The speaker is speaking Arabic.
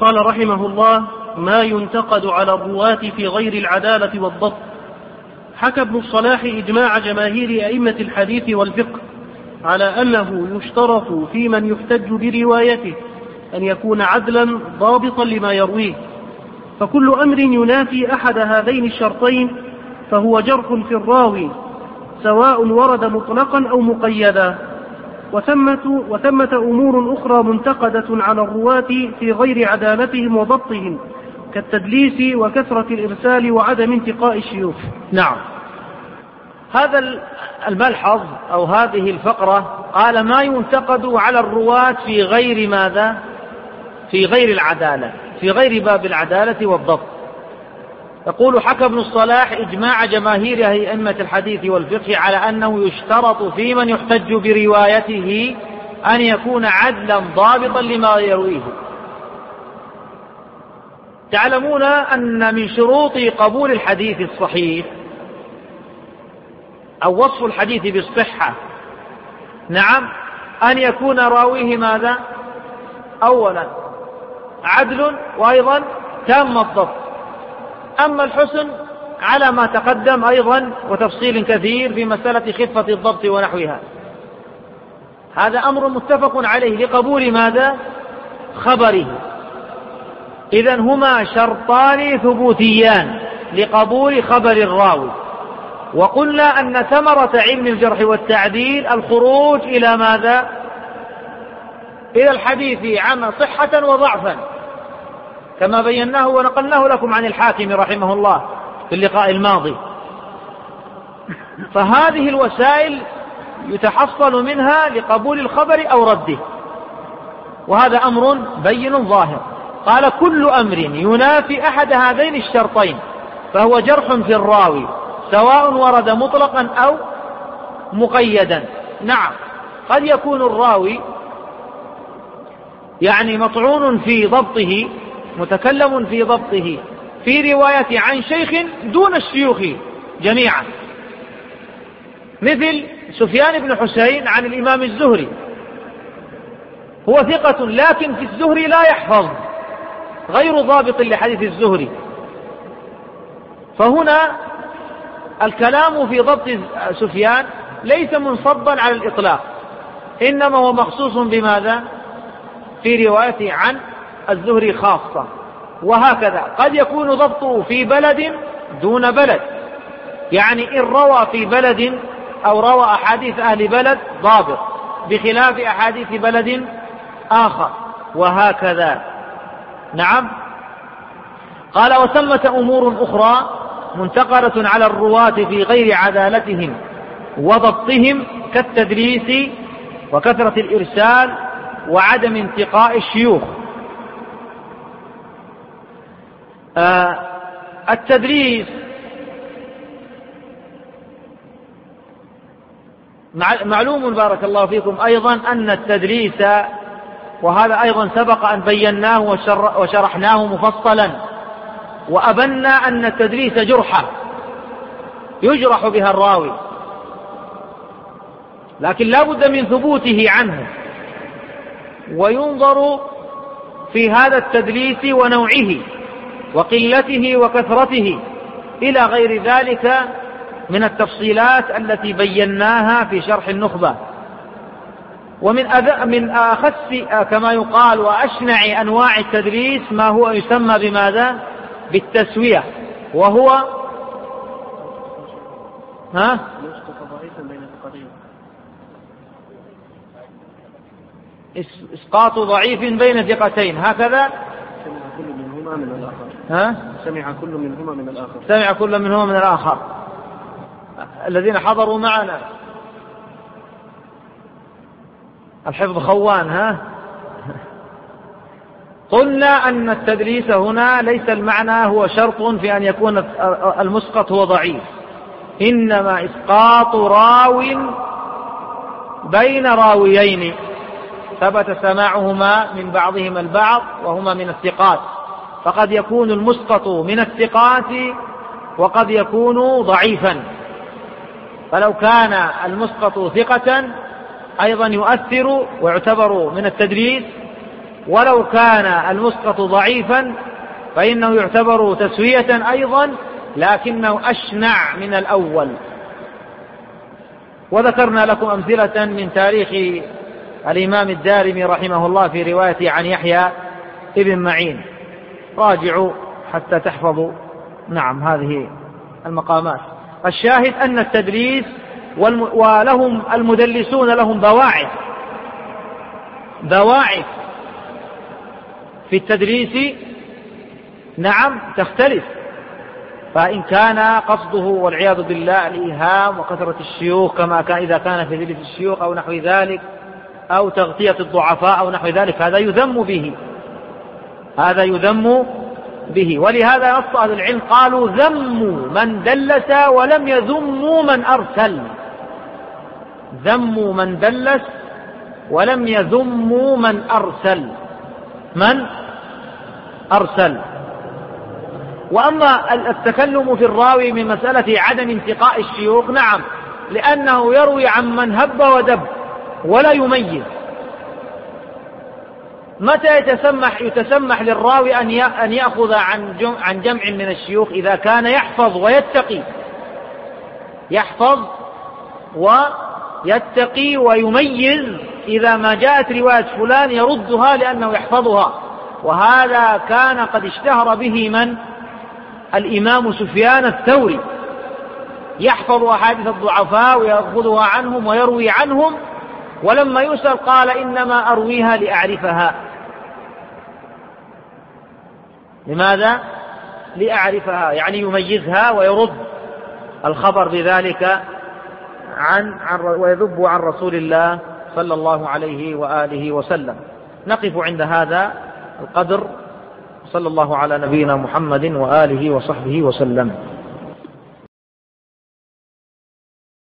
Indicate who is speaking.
Speaker 1: قال رحمه الله: ما ينتقد على الرواة في غير العدالة والضبط. حكى ابن الصلاح إجماع جماهير أئمة الحديث والفقه على أنه يشترط في من يحتج بروايته أن يكون عدلا ضابطا لما يرويه، فكل أمر ينافي أحد هذين الشرطين فهو جرح في الراوي، سواء ورد مطلقا أو مقيدا. وثمة أمور أخرى منتقدة على الرواة في غير عدالتهم وضبطهم، كالتدليس وكثرة الإرسال وعدم انتقاء الشيوخ.
Speaker 2: نعم، هذا الملحظ أو هذه الفقرة قال: ما ينتقد على الرواة في غير ماذا؟ في غير العدالة، في غير باب العدالة والضبط. يقول: حكى ابن الصلاح إجماع جماهير أئمة الحديث والفقه على أنه يشترط في من يحتج بروايته أن يكون عدلا ضابطا لما يرويه. تعلمون أن من شروط قبول الحديث الصحيح أو وصف الحديث بالصحة، نعم، أن يكون راويه ماذا؟ أولا عدل، وأيضا تام الضبط. أما الحسن على ما تقدم أيضا وتفصيل كثير في مسألة خفة الضبط ونحوها. هذا أمر متفق عليه لقبول ماذا؟ خبره. إذن هما شرطان ثبوتيان لقبول خبر الراوي. وقلنا أن ثمرة علم الجرح والتعديل الخروج إلى ماذا؟ إلى الحديث عن صحة وضعفا، كما بيناه ونقلناه لكم عن الحاكم رحمه الله في اللقاء الماضي. فهذه الوسائل يتحصل منها لقبول الخبر أو رده، وهذا أمر بين ظاهر. قال: كل أمر ينافي أحد هذين الشرطين فهو جرح في الراوي، سواء ورد مطلقا أو مقيدا. نعم، قد يكون الراوي يعني مطعون في ضبطه، متكلم في ضبطه في رواية عن شيخ دون الشيوخ جميعا، مثل سفيان بن حسين عن الإمام الزهري، هو ثقة لكن في الزهري لا يحفظ، غير ضابط لحديث الزهري. فهنا الكلام في ضبط سفيان ليس منصبا على الإطلاق، إنما هو مخصوص بماذا؟ في روايته عن الزهري خاصة. وهكذا قد يكون ضبطه في بلد دون بلد، يعني إن روى في بلد أو روى أحاديث أهل بلد ضابط بخلاف أحاديث بلد آخر، وهكذا. نعم. قال: وثمة أمور أخرى منتقرة على الرواة في غير عدالتهم وضبطهم، كالتدليس وكثرة الإرسال وعدم انتقاء الشيوخ. التدليس معلوم بارك الله فيكم أيضا أن التدليس، وهذا أيضا سبق أن بيناه وشرحناه مفصلا، وأبنا أن التدليس جرحة يجرح بها الراوي، لكن لا بد من ثبوته عنه، وينظر في هذا التدليس ونوعه وقلته وكثرته إلى غير ذلك من التفصيلات التي بيناها في شرح النخبة. ومن أخس كما يقال وأشنع أنواع التدليس ما هو يسمى بماذا؟ بالتسوية، وهو إسقاط ضعيف بين ثقتين، هكذا.
Speaker 1: سمع كل منهما من الآخر.
Speaker 2: سمع كل منهما من الآخر. الذين حضروا معنا الحفظ خوان. قلنا أن التدليس هنا ليس المعنى هو شرط في أن يكون المسقط هو ضعيف، إنما إسقاط راو بين راويين ثبت سماعهما من بعضهما البعض وهما من الثقات، فقد يكون المسقط من الثقات وقد يكون ضعيفا. فلو كان المسقط ثقة أيضا يؤثر ويعتبر من التدليس، ولو كان المسقط ضعيفا فإنه يعتبر تسوية أيضا، لكنه أشنع من الأول. وذكرنا لكم أمثلة من تاريخ الإمام الدارمي رحمه الله في روايته عن يحيى ابن معين، راجعوا حتى تحفظوا هذه المقامات. الشاهد أن التدليس ولهم المدلسون لهم بواعث في التدليس تختلف. فإن كان قصده والعياذ بالله الإيهام وكثرة الشيوخ كما كان إذا كان في تدليس الشيوخ أو نحو ذلك، أو تغطية الضعفاء أو نحو ذلك، هذا يذم به. ولهذا نص أهل العلم قالوا ذموا من دلس ولم يذموا من أرسل. ذموا من دلس ولم يذموا من أرسل. وأما التكلم في الراوي من مسألة عدم انتقاء الشيوخ، لأنه يروي عن من هب ودب ولا يميز. متى يتسمح للراوي أن يأخذ عن جمع من الشيوخ؟ إذا كان يحفظ ويتقي ويميز. إذا ما جاءت رواية فلان يردها لأنه يحفظها. وهذا كان قد اشتهر به الإمام سفيان الثوري، يحفظ أحاديث الضعفاء ويأخذها عنهم ويروي عنهم، ولما يسأل قال إنما أرويها لأعرفها. لماذا؟ لأعرفها، يعني يميزها ويرد الخبر بذلك ويذب عن رسول الله صلى الله عليه وآله وسلم. نقف عند هذا القدر. صلى الله على نبينا محمد وآله وصحبه وسلم.